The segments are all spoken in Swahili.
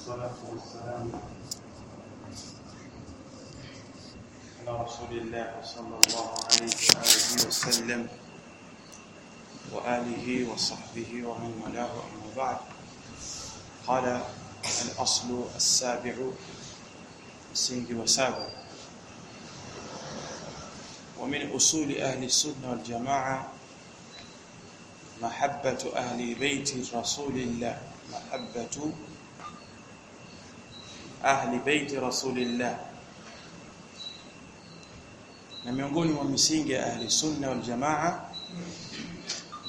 والصلاة والسلام على رسول الله صلى الله عليه وآله وسلم وآله وصحبه ومن والاه أما بعد. قال الأصل السابع السنج وسابع ومن أصول أهل السنة والجماعة محبة أهل بيت رسول الله محبة أهل بيت رسول الله. Na miongoni mwa misingi ya ahli sunna wal jamaa ni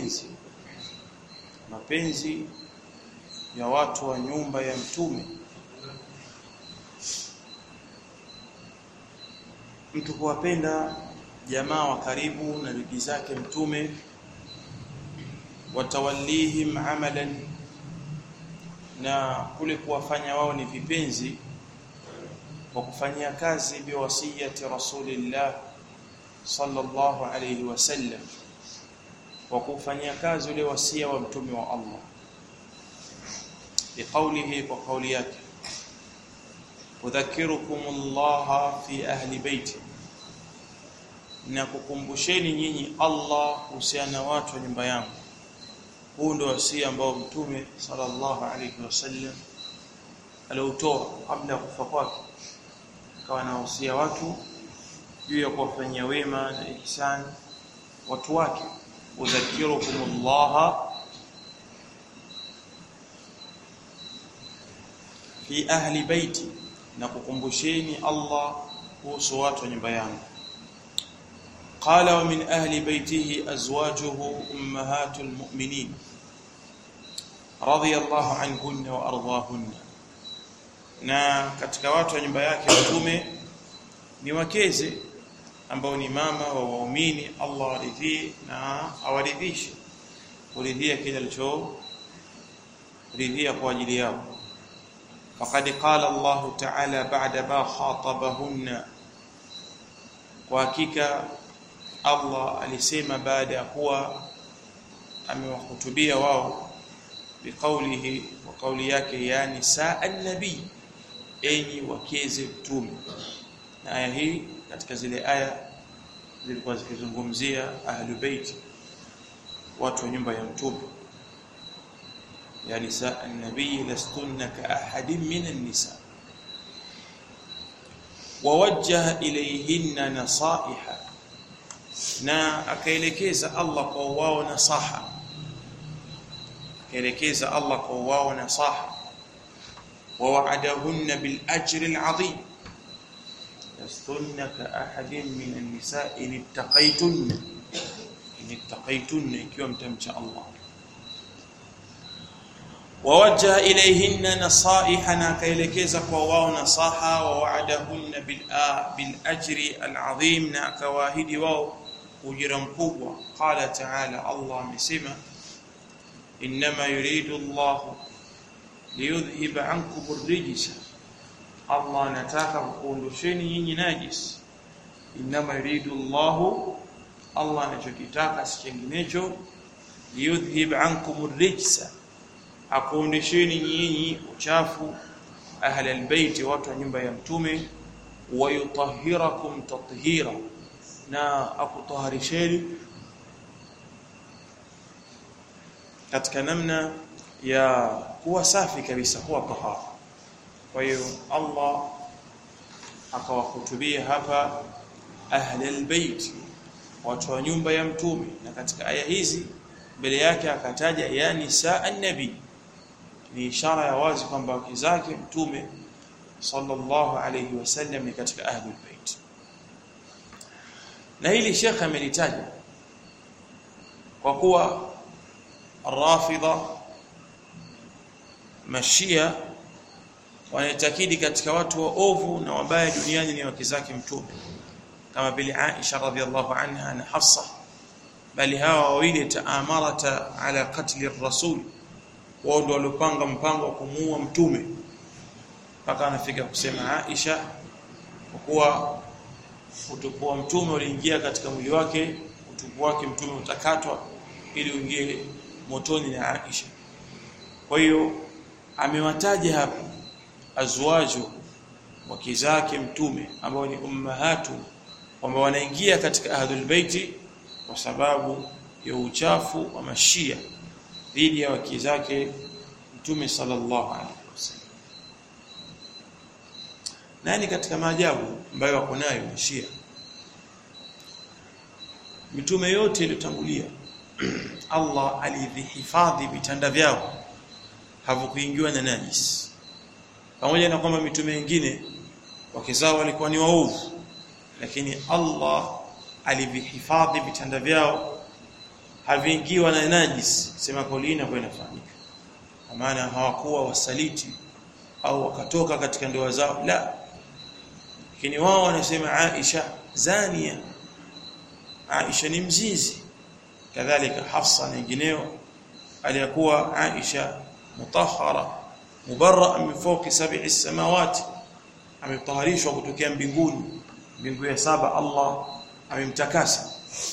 mapenzi ya watu wa nyumba ya mtume. Mtu kuwapenda jamaa wa karibu na ndugu zake mtume, watawallihim amalan, na kule kuwafanya wao ni vipenzi kwa kufanyia kazi bi wasiyati rasulillah sallallahu alayhi wasallam, kwa kufanyia kazi ule wasia wa mtume wa Allah biqaulihi, kwa kauli yake udhakirukumullah fi ahli baiti, na kukumbusheni nyinyi Allah kuhusiana na watu wa nyumba yangu. Huu ndio wasia ambao mtume sallallahu alayhi wasallam aliotoa kabla ya kufa kwake, akawa anawahusia watu juu ya kuwafanyia wema na ihsan watu wake. udhakirukumullah fi ahli baiti, na kukumbusheni Allah kuhusu watu wa nyumba yangu. Qala wa min ahli baitihi azwajuhu ummahatul mu'minin radiyallahu anhunna wa ardahunna, na katika watu wa nyumba yake mtume ni wakeze ambao ni mama wa waumini. Allah waridhie na awaridhishe kuridhia kile alichoridhia kwa ajili yao. Faqad qala Allah ta'ala ba'da ma khatabahunna, kwa hakika Allah alisema baada ya kuwa amewahutubia wao, biqaulihi, wa kauli yake, ya nisaa an-nabii, enyi wakeze mtume. Na aya hii katika zile aya zilikuwa zikizungumzia ahlul bait, watu wa nyumba ya mtume. Ya nisaa an-nabii lastunna ka ahadin min an-nisa, wa wajjaha ilayhinna nasaiha, na akaelekeza Allah kwa wao nasaha, akaelekeza Allah kwa wao nasaha. Wa wa'adahunna bil ajri al 'azim, lastunna ka ahadin min an-nisaa in ittaqaytunna, ikiwa mtamcha Allah. Wa wajjaha ilayhinna nasaiha, na akaelekeza kwa wao nasaha. Wa wa'adahunna bil ajri al 'azim, na akawaahidi wao ujira mkubwa. Qala ta'ala, Allah amesema, inma yuridu Allah liyudhhiba ankum ar-rijsa, Allah anataka kuondosheni nyinyi najis. Inma yuridu Allah anachokitaka si kinginecho, liyudhhiba ankum ar-rijsa, akuondosheni nyinyi uchafu, ahli al-bait, watu wa nyumba ya mtume, wa yutahhirakum tathira, na akutaharisheni katika namna ya kuwa safi kabisa, kuwa tahara. Kwa hiyo Allah akawahutubia hapa ahli albayt, watu wa nyumba ya mtume, na katika aya hizi mbele yake akataja ya nisaa an-nabi, ni ishara ya wazi kwamba wake zake mtume sallallahu alayhi wasallam ni katika ahli albayt. Na hili Sheikh amelitaja kwa kuwa Rafidha Mashia wanatakidi katika watu waovu na wabaya duniani ni wake zake mtume, kama vile Aisha radhiallahu anha na Hafsa, bali hawa wawili taamarata ala qatli ar-rasul, wao ndio walipanga mpango wa kumuua mtume, mpaka anafika kusema Aisha kwa kuwa utupu wa mtume uliingia katika mwili wake, utupu wake mtume utakatwa ili uingie motoni na Aisha. Kwa hiyo amewataja hapa azwaju wake zake mtume ambao ni ummahatu, kwamba wanaingia katika ahlul baiti kwa sababu ya uchafu wa mashia dhidi ya wake zake mtume sallallahu alaihi wasallam. Nani katika maajabu ambayo wako nayo mashia, mitume yote iliyotangulia Allah alivihifadhi vitanda vyao havukuingiwa na najis, pamoja na kwamba mitume wengine wake zao walikuwa ni waovu, lakini Allah alivihifadhi vitanda vyao haviingiwa na najis. Sema kaulina kwa inafanyika, kwa maana hawakuwa wasaliti au wakatoka katika ndoa zao, la, lakini wao wanasema Aisha zania, Aisha ni mzizi, kadhalika Hafsa na wengineo, aliyakuwa Aisha mutahhara mubarraa min fawqi sab'i samawati, ametaharishwa kutokea mbinguni, mbingu ya saba Allah amemtakasa.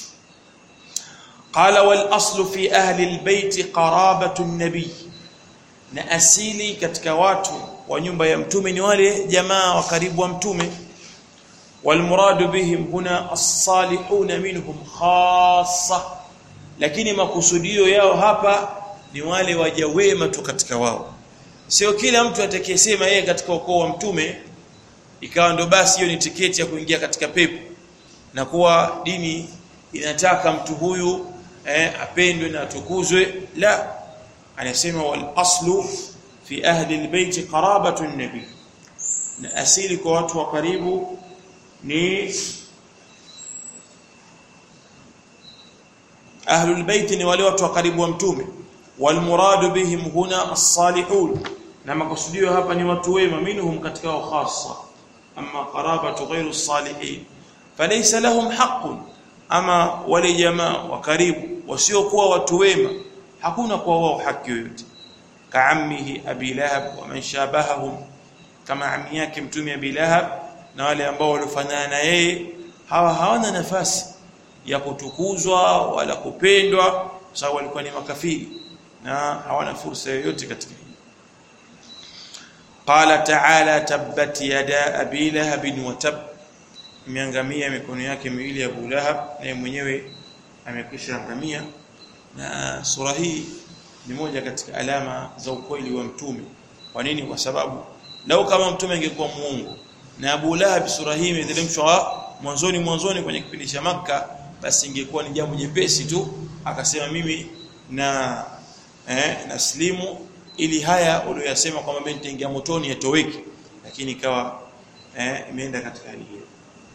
Qala wal aslu fi ahli albayt qarabatu an-nabi, na asili katika watu wa nyumba ya mtume ni wale jamaa wa karibu wa mtume. Wal muradu bihim huna as-salihun minhum khassa, lakini makusudio yao hapa ni wale waja wema tu katika wao. Sio kila mtu atakayesema yeye katika ukoo wa mtume ikawa ndo basi hiyo ni tiketi ya kuingia katika pepo, na kuwa dini inataka mtu huyu apendwe na atukuzwe. La, anasema wal aslu fi ahli albayt qarabatu an-nabi, na asili kwa watu wa karibu ni ahlul bait, ni wale watu wa karibu wa mtume. Wal muradu bihim huna as-salihun, na makusudio hapa ni watu wema, minhum katika wao khassa. Amma qarabatu ghayru as-salihin falaysa lahum haqqun, ama wale jamaa wa karibu wasiokuwa watu wema hakuna kwa wao haki yoyote. Kaammihi Abi Lahab wa man shabahahum, kama ammi yake mtume Abi Lahab na wale ambao walifanana na yeye, hawa hawana nafasi ya kutukuzwa wala kupendwa, sababu walikuwa ni makafiri na hawana fursa yoyote katika hili. Qala ta'ala tabbat yada Abi Lahab wa tab, imeangamia mikono yake miwili ya Abu Lahab, na mwenyewe amekwisha angamia. Na sura hii ni moja katika alama za ukweli wa mtume. Kwa nini? Kwa sababu lau kama mtume angekuwa muongo na Abu Lahab sura hii imeteremshwa mwanzoni kwenye kipindi cha Makka, basi ingekuwa ni jambo jepesi tu akasema mimi na naslimu, ili haya uliyosema kwamba mimi nitaingia motoni yatoweke, lakini ikawa imeenda katika hali hiyo.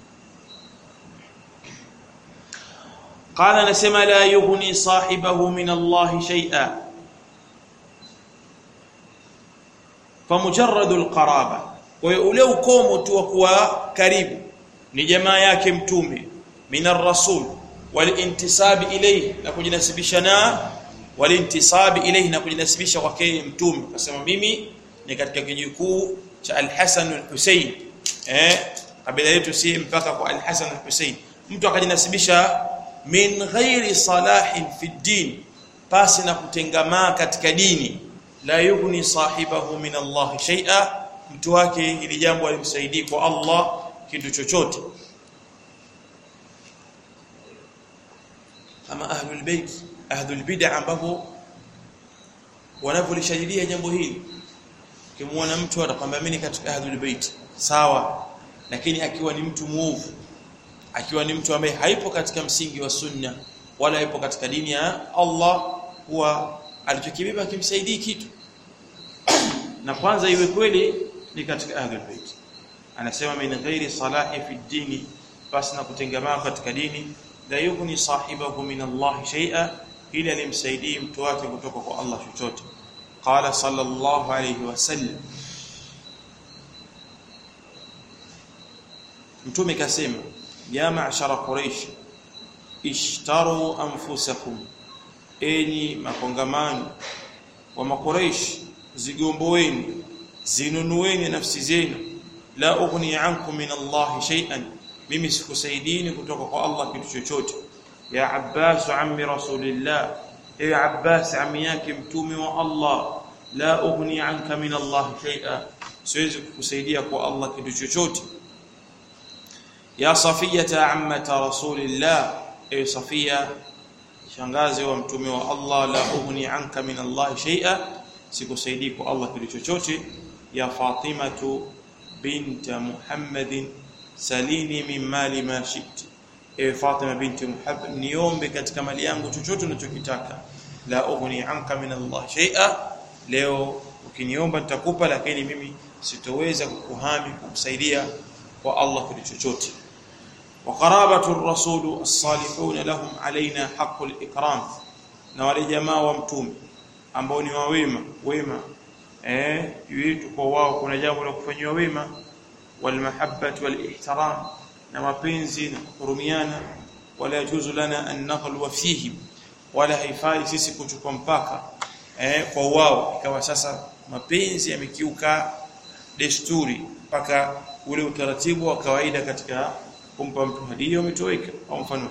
Qala nasema la yughni sahibahu min Allah shay'a, fa mujarradul qaraba, kwa ule ukomo tu wa kuwa karibu ni jamaa yake mtume, minar rasul wal intisab ilayhi, na kujinasibisha na wal intisab ilayhi, na kujinasibisha kwake mtume. Akasema mimi ni katika kijukuu cha al-Hasan al-Husayn, kabila yetu si mpaka kwa al-Hasan al-Husayn. Mtu akajinasibisha min ghairi salahin fi din, pasi na kutengamaa katika dini, la yughni sahibahu min Allah shay'a, mtu wake ili jambo alimsaidii kwa Allah kitu chochote. Ama ahlul bait, ahlul bid'ah, ambapo wanapolishajidia jambo hili, kimwona mtu atakwambia mimi katika ahlul bait, sawa, lakini akiwa ni mtu muovu, akiwa ni mtu ambaye haipo katika msingi wa sunna wala haipo katika dini ya Allah, huwa alichokibeba kimsaidii kitu. Na kwanza iwe kweli ni katika ahlul bait. Anasema min ghairi salahi fi dini, basi na kutengamaa katika dini, la yughni sahibahu min Allah shay'a, ila alimsaidii mtu wake kutoka kwa Allah chochote. Qala sallallahu alayhi wasallam, mtume kasema ya ma'shara quraish ishtaru anfusakum, enyi makongamano wa makuraish, zigomboeni zinunueni nafsi zenu, la ughni ankum min Allah shay'an, mimi sikusaidini kutoka kwa Allah kitu chochote. Ya Abbas ammi rasulillah, ewe Abbas ammi yake mtume wa Allah, la ughni anka min Allah shay'a, siwezi kukusaidia kwa Allah kitu chochote. Ya Safiyata ammata rasulillah, ewe Safia shangazi wa mtume wa Allah, la ughni anka min Allah shay'a, sikusaidii kwa Allah kitu chochote. Ya Fatimatu binta Muhammadin salini min mali ma shi'ti, ewe Fatima binti Muhammad niombe katika mali yangu chochote unachokitaka. La ughni anka min Allah shay'a, leo ukiniomba nitakupa, lakini mimi sitoweza kukuhami kukusaidia kwa Allah kitu chochote. Wa qarabatu ar-rasul as-salihun lahum alaina haqqul ikram, na wale jamaa wa mtume ambao ni wema yetu kwa wao kuna jambo la kufanywa wema. Wal mahabbatu wal ihtiram, na mapenzi na kuhurumiana. Wala yajuzu lana an naghlu fihi, wala haifai sisi kuchukua mpaka kwa wao, ikawa sasa mapenzi yamekiuka desturi mpaka ule utaratibu wa kawaida katika kumpa mtu hadia umetoweka au mfano.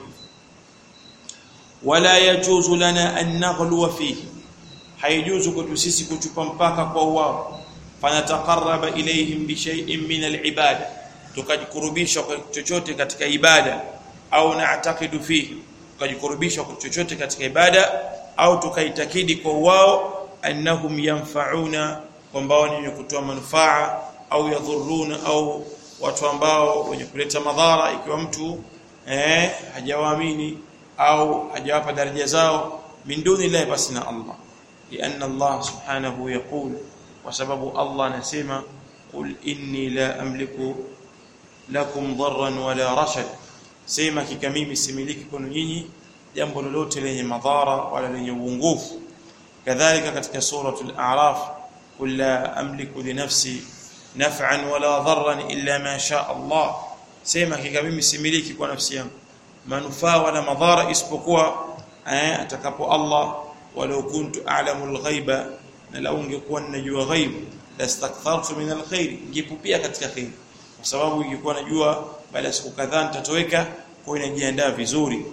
Wala yajuzu lana an naghlu fihi, haijuzu kwetu sisi kuchupa mpaka kwa wao. Fanataqarraba ilayhim bi shay'in min al-ibada, tukajikurubisha kwa chochote katika ibada. Au na'taqidu fihi, tukajikurubisha kwa chochote katika ibada, au tukaitakidi kwa wao annahum yanfa'una, kwamba wao ni kutoa manufaa, au yadhurruna, au watu ambao wenye kuleta madhara, ikiwa mtu hajawaamini au hajawapa daraja zao min duni Allah, basi na Allah. لأن الله سبحانه يقول, وسبب الله نسمع قل إني لا أملك لكم ضرا ولا رشد, sema kika mimi similiki kwenu nyinyi jambo lolote lenye madhara wala lenye uongofu. Kadhalika katika suratul A'raf, qul la amliku li nafsi naf'an wala dharran illa ma sha Allah, sema kika mimi similiki kwa nafsi yangu manufaa wala madhara isipokuwa atakapo Allah. Walau kuntu a'lamu al-ghaiba, na lau ungekuwa ninajua ghaib, lastakthartu min al-khair, ngepupia katika khair, kwa sababu ingekuwa najua baada ya siku kadhaa nitatoweka, kwa inajiandaa vizuri.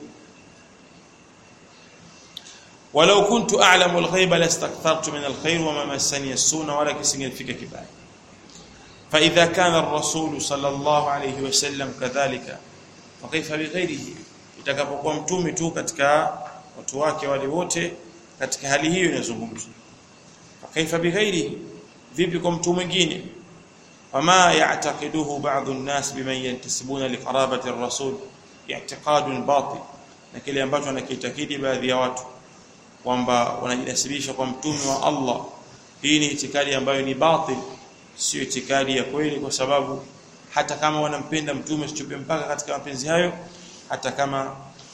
Walau kuntu a'lamu al-ghaiba lastakthartu min al-khair wa ma massani as-suna, wala kisingefika kibaya. Fa idha kana ar-rasul sallallahu alayhi wasallam kadhalika, fa kaifa bi ghairihi, itakapokuwa mtume tu katika watu wake wale wote katika hali hiyo inazungumzwa. Kaifa bighairi, vipi kwa mtu mwingine? Wama ya'taqiduhu ba'dhu an-nas biman yantasibuna liqarabati ar-rasul i'tiqadun batil, na kile ambacho wanakitakidi baadhi ya watu kwamba wanajinasibisha kwa mtume wa Allah, hii ni itikadi ambayo ni batil, sio itikadi ya kweli, kwa sababu hata kama wanampenda mtume sichupe mpaka katika mapenzi hayo, hata kama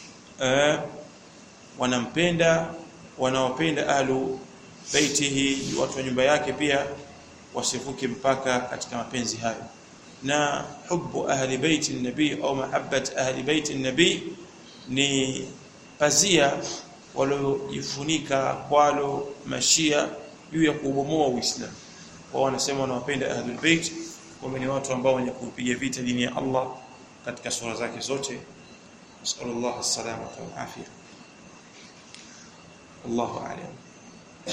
wanaopenda ahlu baitihi, watu wa nyumba yake, pia wasivuke mpaka katika mapenzi hayo. Na hubbu ahli baiti an-nabi au mahabbat ahli baiti an-nabi ni pazia waliojifunika kwalo mashia juu ya kubomoa Uislamu. Wao wanasema wanawapenda ahlul bait, kwa ni watu ambao wenye kupiga vita dini ya Allah katika sura zake zote. Nasallallahu as-salamata wal afiyah. Allahu a'lam.